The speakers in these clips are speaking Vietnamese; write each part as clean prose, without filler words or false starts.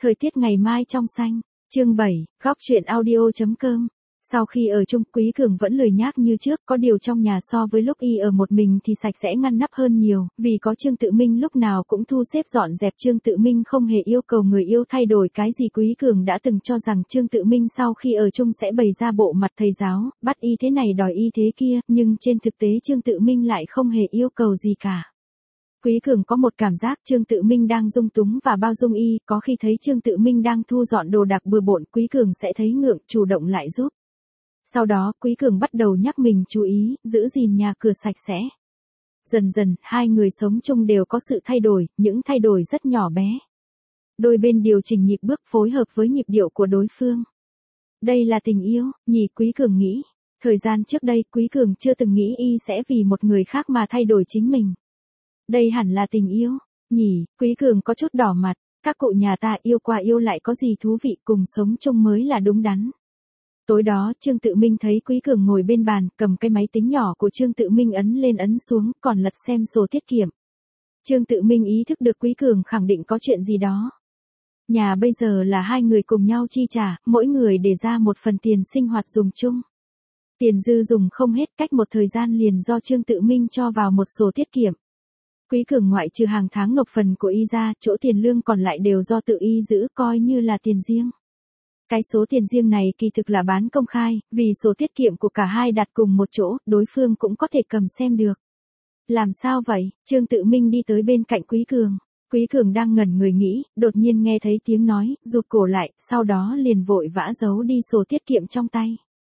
Thời tiết ngày mai trong xanh. Chương 7, góc truyện audio.com. Sau khi ở chung, Quý Cường vẫn lười nhác như trước, có điều trong nhà so với lúc y ở một mình thì sạch sẽ ngăn nắp hơn nhiều, vì có Trương Tự Minh lúc nào cũng thu xếp dọn dẹp. Trương Tự Minh không hề yêu cầu người yêu thay đổi cái gì. Quý Cường đã từng cho rằng Trương Tự Minh sau khi ở chung sẽ bày ra bộ mặt thầy giáo, bắt y thế này đòi y thế kia, nhưng trên thực tế Trương Tự Minh lại không hề yêu cầu gì cả. Quý Cường có một cảm giác Trương Tự Minh đang dung túng và bao dung y, có khi thấy Trương Tự Minh đang thu dọn đồ đạc bừa bộn, Quý Cường sẽ thấy ngượng, chủ động lại giúp. Sau đó, Quý Cường bắt đầu nhắc mình chú ý, giữ gìn nhà cửa sạch sẽ. Dần dần, hai người sống chung đều có sự thay đổi, những thay đổi rất nhỏ bé. Đôi bên điều chỉnh nhịp bước phối hợp với nhịp điệu của đối phương. Đây là tình yêu, nhỉ, Quý Cường nghĩ. Thời gian trước đây, Quý Cường chưa từng nghĩ y sẽ vì một người khác mà thay đổi chính mình. Đây hẳn là tình yêu, nhỉ, Quý Cường có chút đỏ mặt, các cụ nhà ta yêu qua yêu lại có gì thú vị, cùng sống chung mới là đúng đắn. Tối đó, Trương Tự Minh thấy Quý Cường ngồi bên bàn, cầm cái máy tính nhỏ của Trương Tự Minh ấn lên ấn xuống, còn lật xem sổ tiết kiệm. Trương Tự Minh ý thức được Quý Cường khẳng định có chuyện gì đó. Nhà bây giờ là hai người cùng nhau chi trả, mỗi người để ra một phần tiền sinh hoạt dùng chung. Tiền dư dùng không hết, cách một thời gian liền do Trương Tự Minh cho vào một sổ tiết kiệm. Quý Cường ngoại trừ hàng tháng nộp phần của y ra, chỗ tiền lương còn lại đều do tự y giữ, coi như là tiền riêng. Cái số tiền riêng này kỳ thực là bán công khai, vì số tiết kiệm của cả hai đặt cùng một chỗ, đối phương cũng có thể cầm xem được. Làm sao vậy? Trương Tự Minh đi tới bên cạnh Quý Cường. Quý Cường đang ngẩn người nghĩ, đột nhiên nghe thấy tiếng nói, rụt cổ lại, sau đó liền vội vã giấu đi sổ tiết kiệm trong tay.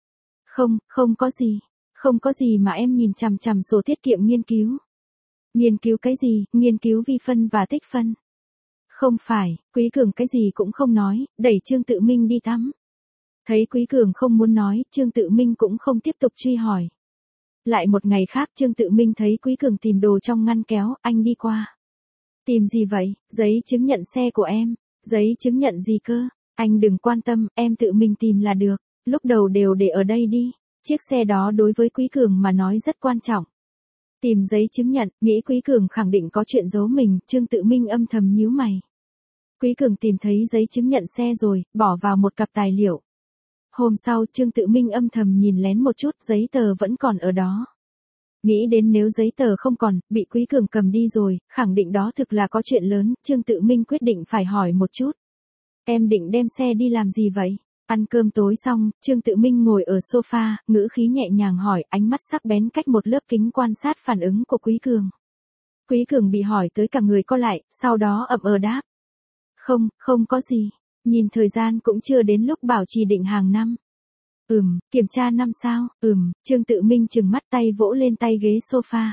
Không có gì. Không có gì mà em nhìn chằm chằm sổ tiết kiệm nghiên cứu. Nghiên cứu cái gì? Nghiên cứu vi phân và tích phân. Không phải, Quý Cường cái gì cũng không nói, đẩy Trương Tự Minh đi tắm. Thấy Quý Cường không muốn nói, Trương Tự Minh cũng không tiếp tục truy hỏi. Lại một ngày khác Trương Tự Minh thấy Quý Cường tìm đồ trong ngăn kéo, anh đi qua. Tìm gì vậy? Giấy chứng nhận xe của em. Giấy chứng nhận gì cơ? Anh đừng quan tâm, em tự mình tìm là được. Lúc đầu đều để ở đây đi. Chiếc xe đó đối với Quý Cường mà nói rất quan trọng. Tìm giấy chứng nhận, nghĩ Quý Cường khẳng định có chuyện giấu mình, Trương Tự Minh âm thầm nhíu mày. Quý Cường tìm thấy giấy chứng nhận xe rồi, bỏ vào một cặp tài liệu. Hôm sau Trương Tự Minh âm thầm nhìn lén một chút, giấy tờ vẫn còn ở đó. Nghĩ đến nếu giấy tờ không còn, bị Quý Cường cầm đi rồi, khẳng định đó thực là có chuyện lớn, Trương Tự Minh quyết định phải hỏi một chút. Em định đem xe đi làm gì vậy? Ăn cơm tối xong, Trương Tự Minh ngồi ở sofa, ngữ khí nhẹ nhàng hỏi, ánh mắt sắc bén cách một lớp kính quan sát phản ứng của Quý Cường. Quý Cường bị hỏi tới cả người co lại, sau đó ậm đáp. Không có gì. Nhìn thời gian cũng chưa đến lúc bảo trì định hàng năm. Kiểm tra năm sao? Trương Tự Minh trừng mắt, tay vỗ lên tay ghế sofa.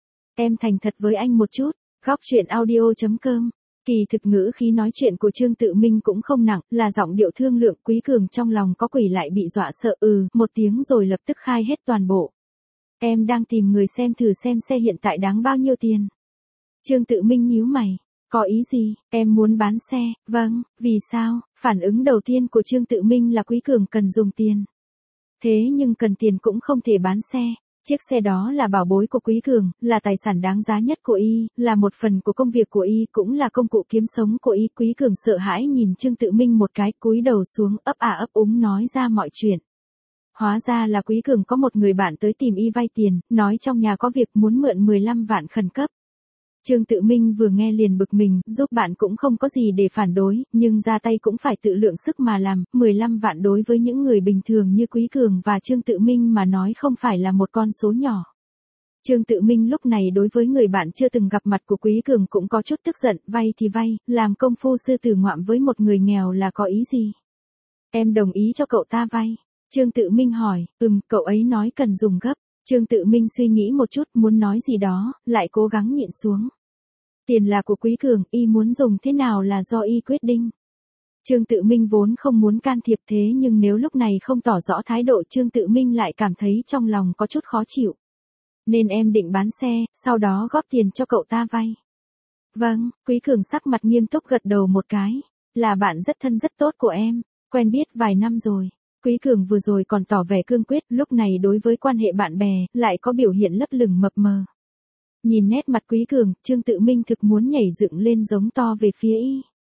Em thành thật với anh một chút. Góc truyện audio.com. Kỳ thực ngữ khí nói chuyện của Trương Tự Minh cũng không nặng, là giọng điệu thương lượng. Quý Cường trong lòng có quỷ lại bị dọa sợ, một tiếng rồi lập tức khai hết toàn bộ. Em đang tìm người xem thử xem xe hiện tại đáng bao nhiêu tiền. Trương Tự Minh nhíu mày. Có ý gì? Em muốn bán xe. Vâng, vì sao? Phản ứng đầu tiên của Trương Tự Minh là Quý Cường cần dùng tiền. Thế nhưng cần tiền cũng không thể bán xe. Chiếc xe đó là bảo bối của Quý Cường, là tài sản đáng giá nhất của y, là một phần của công việc của y, cũng là công cụ kiếm sống của y. Quý Cường sợ hãi nhìn Trương Tự Minh một cái, cúi đầu xuống, ấp úng nói ra mọi chuyện. Hóa ra là Quý Cường có một người bạn tới tìm y vay tiền, nói trong nhà có việc muốn mượn 15 vạn khẩn cấp. Trương Tự Minh vừa nghe liền bực mình, giúp bạn cũng không có gì để phản đối, nhưng ra tay cũng phải tự lượng sức mà làm, 15 vạn đối với những người bình thường như Quý Cường và Trương Tự Minh mà nói không phải là một con số nhỏ. Trương Tự Minh lúc này đối với người bạn chưa từng gặp mặt của Quý Cường cũng có chút tức giận, vay thì vay, làm công phu sư tử ngoạm với một người nghèo là có ý gì? Em đồng ý cho cậu ta vay. Trương Tự Minh hỏi, cậu ấy nói cần dùng gấp. Trương Tự Minh suy nghĩ một chút, muốn nói gì đó, lại cố gắng nhịn xuống. Tiền là của Quý Cường, y muốn dùng thế nào là do y quyết định. Trương Tự Minh vốn không muốn can thiệp, thế nhưng nếu lúc này không tỏ rõ thái độ, Trương Tự Minh lại cảm thấy trong lòng có chút khó chịu. Nên em định bán xe, sau đó góp tiền cho cậu ta vay. Vâng, Quý Cường sắc mặt nghiêm túc gật đầu một cái. Là bạn rất thân rất tốt của em, quen biết vài năm rồi. Quý Cường vừa rồi còn tỏ vẻ cương quyết, lúc này đối với quan hệ bạn bè, lại có biểu hiện lấp lửng mập mờ. Nhìn nét mặt Quý Cường, Trương Tự Minh thực muốn nhảy dựng lên giống to về phía y.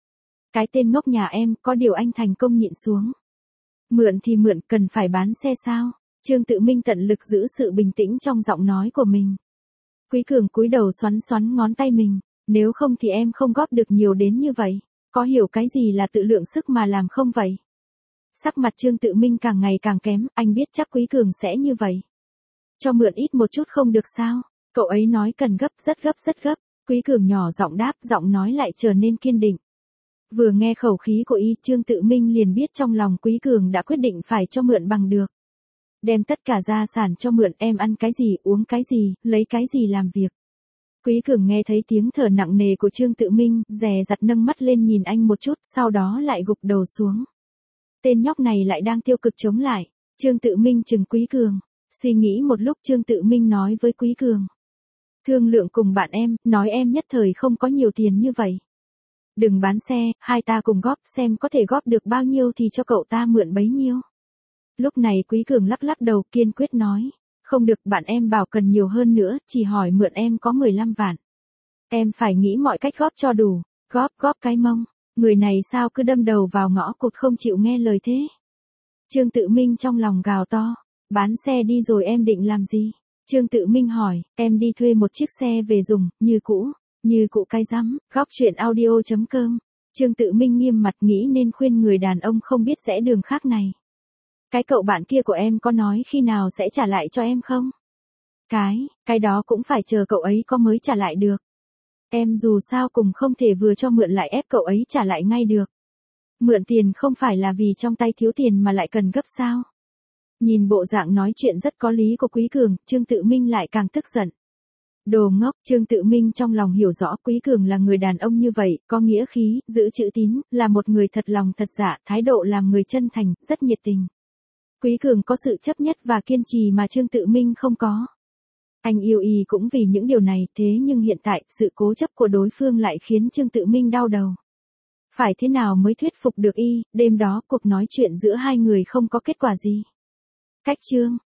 Cái tên ngốc nhà em, có điều anh thành công nhịn xuống. Mượn thì mượn, cần phải bán xe sao? Trương Tự Minh tận lực giữ sự bình tĩnh trong giọng nói của mình. Quý Cường cúi đầu xoắn xoắn ngón tay mình, nếu không thì em không góp được nhiều đến như vậy. Có hiểu cái gì là tự lượng sức mà làm không vậy? Sắc mặt Trương Tự Minh càng ngày càng kém, anh biết chắc Quý Cường sẽ như vậy. Cho mượn ít một chút không được sao? Cậu ấy nói cần gấp, rất gấp, rất gấp. Quý Cường nhỏ giọng đáp, giọng nói lại trở nên kiên định. Vừa nghe khẩu khí của y, Trương Tự Minh liền biết trong lòng Quý Cường đã quyết định phải cho mượn bằng được. Đem tất cả gia sản cho mượn, em ăn cái gì, uống cái gì, lấy cái gì làm việc. Quý Cường nghe thấy tiếng thở nặng nề của Trương Tự Minh, dè dặt nâng mắt lên nhìn anh một chút, sau đó lại gục đầu xuống. Tên nhóc này lại đang tiêu cực chống lại. Trương Tự Minh trừng Quý Cường. Suy nghĩ một lúc, Trương Tự Minh nói với Quý Cường. Thương lượng cùng bạn em, nói em nhất thời không có nhiều tiền như vậy. Đừng bán xe, hai ta cùng góp, xem có thể góp được bao nhiêu thì cho cậu ta mượn bấy nhiêu. Lúc này Quý Cường lắc lắc đầu kiên quyết nói. Không được, bạn em bảo cần nhiều hơn nữa, chỉ hỏi mượn em có 15 vạn. Em phải nghĩ mọi cách góp cho đủ. Góp cái mông. Người này sao cứ đâm đầu vào ngõ cụt không chịu nghe lời thế. Trương Tự Minh trong lòng gào to. Bán xe đi rồi em định làm gì? Trương Tự Minh hỏi, em đi thuê một chiếc xe về dùng, như cũ cái rắm. Góc chuyện audio.com. Trương Tự Minh nghiêm mặt nghĩ nên khuyên người đàn ông không biết rẽ đường khác này. Cái cậu bạn kia của em có nói khi nào sẽ trả lại cho em không? Cái đó cũng phải chờ cậu ấy có mới trả lại được. Em dù sao cũng không thể vừa cho mượn lại ép cậu ấy trả lại ngay được. Mượn tiền không phải là vì trong tay thiếu tiền mà lại cần gấp sao? Nhìn bộ dạng nói chuyện rất có lý của Quý Cường, Trương Tự Minh lại càng tức giận. Đồ ngốc, Trương Tự Minh trong lòng hiểu rõ Quý Cường là người đàn ông như vậy, có nghĩa khí, giữ chữ tín, là một người thật lòng thật dạ, thái độ làm người chân thành, rất nhiệt tình. Quý Cường có sự chấp nhất và kiên trì mà Trương Tự Minh không có. Anh yêu y cũng vì những điều này, thế nhưng hiện tại, sự cố chấp của đối phương lại khiến Trương Tự Minh đau đầu. Phải thế nào mới thuyết phục được y? Đêm đó, cuộc nói chuyện giữa hai người không có kết quả gì. Cách chương